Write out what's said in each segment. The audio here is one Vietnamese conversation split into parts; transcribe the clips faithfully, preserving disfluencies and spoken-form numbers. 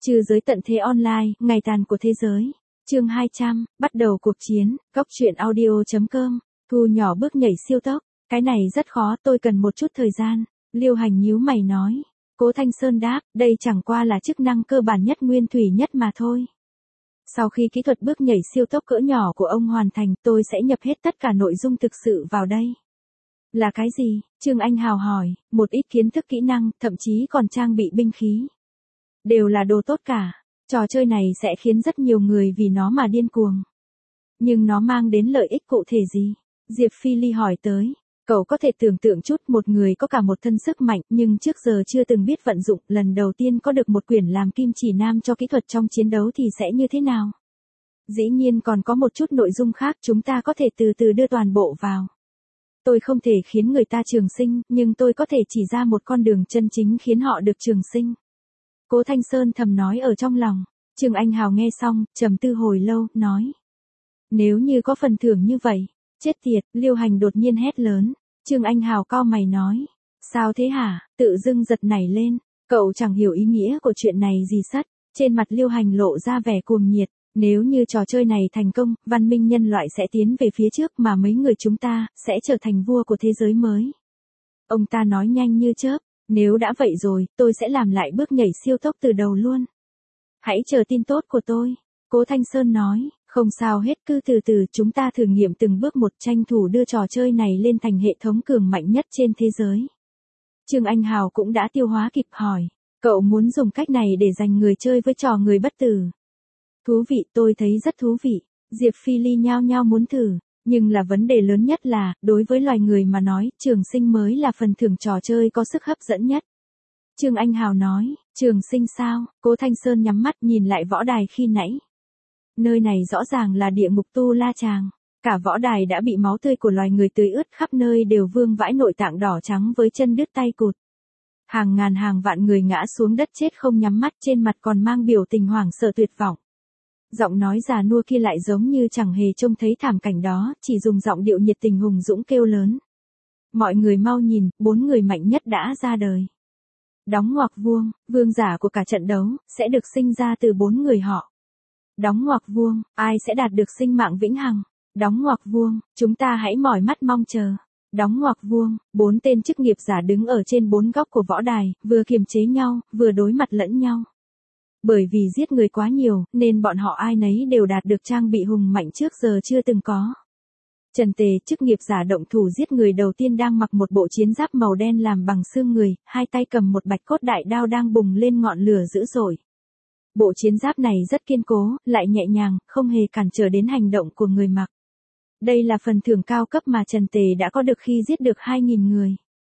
Trừ giới tận thế online, ngày tàn của thế giới. Chương hai trăm, bắt đầu cuộc chiến, góc truyện audio chấm com, Thu nhỏ bước nhảy siêu tốc, cái này rất khó, tôi cần một chút thời gian, Liêu Hành nhíu mày nói. Cố Thanh Sơn đáp, đây chẳng qua là chức năng cơ bản nhất nguyên thủy nhất mà thôi. Sau khi kỹ thuật bước nhảy siêu tốc cỡ nhỏ của ông hoàn thành, tôi sẽ nhập hết tất cả nội dung thực sự vào đây. Là cái gì? Trương Anh Hào hỏi, một ít kiến thức kỹ năng, thậm chí còn trang bị binh khí. Đều là đồ tốt cả. Trò chơi này sẽ khiến rất nhiều người vì nó mà điên cuồng. Nhưng nó mang đến lợi ích cụ thể gì? Diệp Phi Ly hỏi tới. Cậu có thể tưởng tượng chút, một người có cả một thân sức mạnh nhưng trước giờ chưa từng biết vận dụng, lần đầu tiên có được một quyển làm kim chỉ nam cho kỹ thuật trong chiến đấu thì sẽ như thế nào? Dĩ nhiên còn có một chút nội dung khác, chúng ta có thể từ từ đưa toàn bộ vào. Tôi không thể khiến người ta trường sinh, nhưng tôi có thể chỉ ra một con đường chân chính khiến họ được trường sinh. Cố Thanh Sơn thầm nói ở trong lòng. Trương Anh Hào nghe xong, trầm tư hồi lâu, nói. Nếu như có phần thưởng như vậy, chết tiệt, Liêu Hành đột nhiên hét lớn. Trương Anh Hào cau mày nói. Sao thế hả? Tự dưng giật nảy lên. Cậu chẳng hiểu ý nghĩa của chuyện này gì sắt. Trên mặt Liêu Hành lộ ra vẻ cuồng nhiệt. Nếu như trò chơi này thành công, văn minh nhân loại sẽ tiến về phía trước mà mấy người chúng ta sẽ trở thành vua của thế giới mới. Ông ta nói nhanh như chớp. Nếu đã vậy rồi, tôi sẽ làm lại bước nhảy siêu tốc từ đầu luôn. Hãy chờ tin tốt của tôi. Cố Thanh Sơn nói, không sao hết, cứ từ từ chúng ta thử nghiệm từng bước một, tranh thủ đưa trò chơi này lên thành hệ thống cường mạnh nhất trên thế giới. Trương Anh Hào cũng đã tiêu hóa kịp hỏi, cậu muốn dùng cách này để giành người chơi với trò người bất tử. Thú vị, tôi thấy rất thú vị. Diệp Phi Ly nhao nhao muốn thử. Nhưng là vấn đề lớn nhất là, đối với loài người mà nói, trường sinh mới là phần thưởng trò chơi có sức hấp dẫn nhất. Trương Anh Hào nói, trường sinh sao? Cố Thanh Sơn nhắm mắt nhìn lại võ đài khi nãy. Nơi này rõ ràng là địa ngục Tu La Tràng. Cả võ đài đã bị máu tươi của loài người tưới ướt, khắp nơi đều vương vãi nội tạng đỏ trắng với chân đứt tay cụt. Hàng ngàn hàng vạn người ngã xuống đất chết không nhắm mắt, trên mặt còn mang biểu tình hoảng sợ tuyệt vọng. Giọng nói già nua kia lại giống như chẳng hề trông thấy thảm cảnh đó, chỉ dùng giọng điệu nhiệt tình hùng dũng kêu lớn. Mọi người mau nhìn, bốn người mạnh nhất đã ra đời. Đóng ngoặc vuông, vương giả của cả trận đấu, sẽ được sinh ra từ bốn người họ. Đóng ngoặc vuông, ai sẽ đạt được sinh mạng vĩnh hằng? Đóng ngoặc vuông, chúng ta hãy mỏi mắt mong chờ. Đóng ngoặc vuông, bốn tên chức nghiệp giả đứng ở trên bốn góc của võ đài, vừa kiềm chế nhau, vừa đối mặt lẫn nhau. Bởi vì giết người quá nhiều, nên bọn họ ai nấy đều đạt được trang bị hùng mạnh trước giờ chưa từng có. Trần Tề, chức nghiệp giả động thủ giết người đầu tiên, đang mặc một bộ chiến giáp màu đen làm bằng xương người, hai tay cầm một bạch cốt đại đao đang bùng lên ngọn lửa dữ dội. Bộ chiến giáp này rất kiên cố, lại nhẹ nhàng, không hề cản trở đến hành động của người mặc. Đây là phần thưởng cao cấp mà Trần Tề đã có được khi giết được hai nghìn người.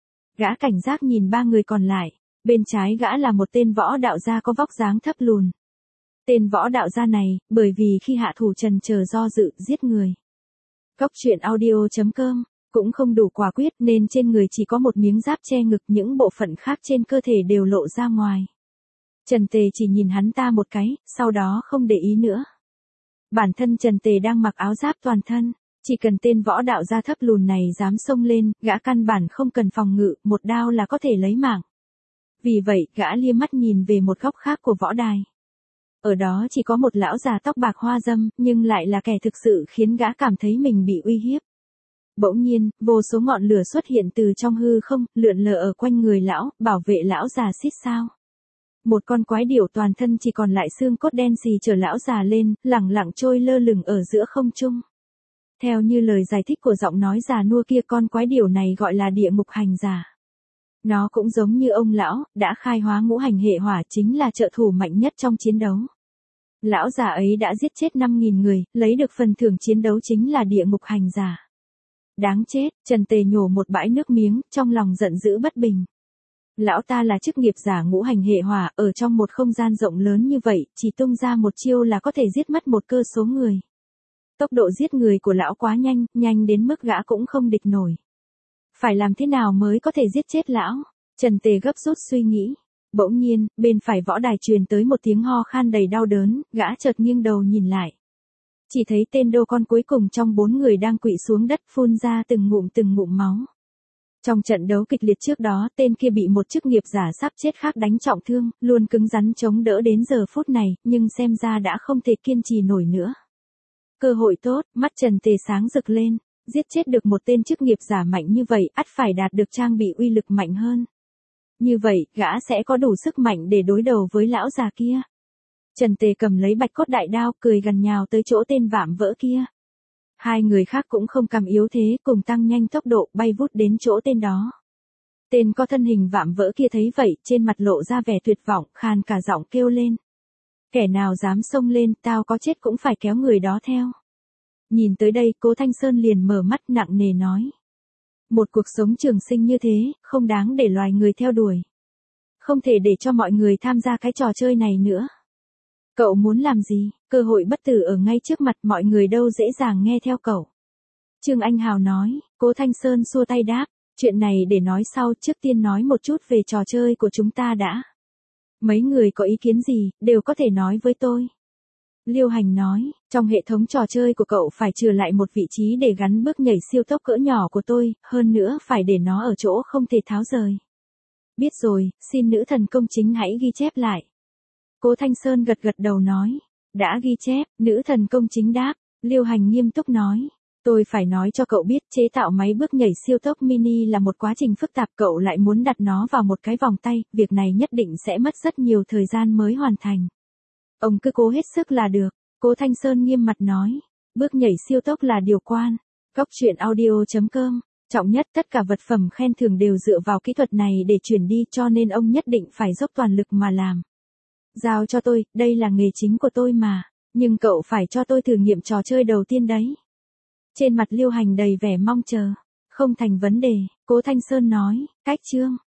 Gã cảnh giác nhìn ba người còn lại. Bên trái gã là một tên võ đạo gia có vóc dáng thấp lùn. Tên võ đạo gia này, bởi vì khi hạ thủ trần chờ do dự, giết người. Góc truyện audio chấm com, cũng không đủ quả quyết nên trên người chỉ có một miếng giáp che ngực, những bộ phận khác trên cơ thể đều lộ ra ngoài. Trần Tề chỉ nhìn hắn ta một cái, sau đó không để ý nữa. Bản thân Trần Tề đang mặc áo giáp toàn thân, chỉ cần tên võ đạo gia thấp lùn này dám xông lên, gã căn bản không cần phòng ngự, một đao là có thể lấy mạng. Vì vậy, gã lia mắt nhìn về một góc khác của võ đài. Ở đó chỉ có một lão già tóc bạc hoa râm, nhưng lại là kẻ thực sự khiến gã cảm thấy mình bị uy hiếp. Bỗng nhiên, vô số ngọn lửa xuất hiện từ trong hư không, lượn lờ ở quanh người lão, bảo vệ lão già xít sao. Một con quái điểu toàn thân chỉ còn lại xương cốt đen xì chở lão già lên, lẳng lặng trôi lơ lửng ở giữa không trung. Theo như lời giải thích của giọng nói già nua kia, con quái điểu này gọi là địa ngục hành giả. Nó cũng giống như ông lão, đã khai hóa ngũ hành hệ hỏa, chính là trợ thủ mạnh nhất trong chiến đấu. Lão già ấy đã giết chết năm nghìn người, lấy được phần thưởng chiến đấu chính là địa ngục hành giả. Đáng chết, Trần Tề nhổ một bãi nước miếng, trong lòng giận dữ bất bình. Lão ta là chức nghiệp giả ngũ hành hệ hỏa, ở trong một không gian rộng lớn như vậy, chỉ tung ra một chiêu là có thể giết mất một cơ số người. Tốc độ giết người của lão quá nhanh, nhanh đến mức gã cũng không địch nổi. Phải làm thế nào mới có thể giết chết lão? Trần Tề gấp rút suy nghĩ. Bỗng nhiên, bên phải võ đài truyền tới một tiếng ho khan đầy đau đớn, gã chợt nghiêng đầu nhìn lại. Chỉ thấy tên đô con cuối cùng trong bốn người đang quỵ xuống đất, phun ra từng ngụm từng ngụm máu. Trong trận đấu kịch liệt trước đó, tên kia bị một chức nghiệp giả sắp chết khác đánh trọng thương, luôn cứng rắn chống đỡ đến giờ phút này, nhưng xem ra đã không thể kiên trì nổi nữa. Cơ hội tốt, mắt Trần Tề sáng rực lên, giết chết được một tên chức nghiệp giả mạnh như vậy, ắt phải đạt được trang bị uy lực mạnh hơn. Như vậy, gã sẽ có đủ sức mạnh để đối đầu với lão già kia. Trần Tề cầm lấy bạch cốt đại đao, cười gằn nhào tới chỗ tên vạm vỡ kia. Hai người khác cũng không cam yếu thế, cùng tăng nhanh tốc độ bay vút đến chỗ tên đó. Tên có thân hình vạm vỡ kia thấy vậy, trên mặt lộ ra vẻ tuyệt vọng, khàn cả giọng kêu lên. Kẻ nào dám xông lên, tao có chết cũng phải kéo người đó theo. Nhìn tới đây, Cố Thanh Sơn liền mở mắt nặng nề nói. Một cuộc sống trường sinh như thế, không đáng để loài người theo đuổi. Không thể để cho mọi người tham gia cái trò chơi này nữa. Cậu muốn làm gì? Cơ hội bất tử ở ngay trước mặt, mọi người đâu dễ dàng nghe theo cậu. Trương Anh Hào nói. Cố Thanh Sơn xua tay đáp. Chuyện này để nói sau, trước tiên nói một chút về trò chơi của chúng ta đã. Mấy người có ý kiến gì, đều có thể nói với tôi. Liêu Hành nói, trong hệ thống trò chơi của cậu phải trừ lại một vị trí để gắn bước nhảy siêu tốc cỡ nhỏ của tôi, hơn nữa phải để nó ở chỗ không thể tháo rời. Biết rồi, xin nữ thần công chính hãy ghi chép lại. Cố Thanh Sơn gật gật đầu nói, đã ghi chép, nữ thần công chính đáp. Liêu Hành nghiêm túc nói, tôi phải nói cho cậu biết chế tạo máy bước nhảy siêu tốc mini là một quá trình phức tạp, cậu lại muốn đặt nó vào một cái vòng tay, việc này nhất định sẽ mất rất nhiều thời gian mới hoàn thành. Ông cứ cố hết sức là được. Cố Thanh Sơn nghiêm mặt nói, bước nhảy siêu tốc là điều quan. Góc truyện audio chấm com, trọng nhất tất cả vật phẩm khen thưởng đều dựa vào kỹ thuật này để chuyển đi, cho nên ông nhất định phải dốc toàn lực mà làm. Giao cho tôi, đây là nghề chính của tôi mà, nhưng cậu phải cho tôi thử nghiệm trò chơi đầu tiên đấy. Trên mặt Liêu Hành đầy vẻ mong chờ. Không thành vấn đề, Cố Thanh Sơn nói, cách chương.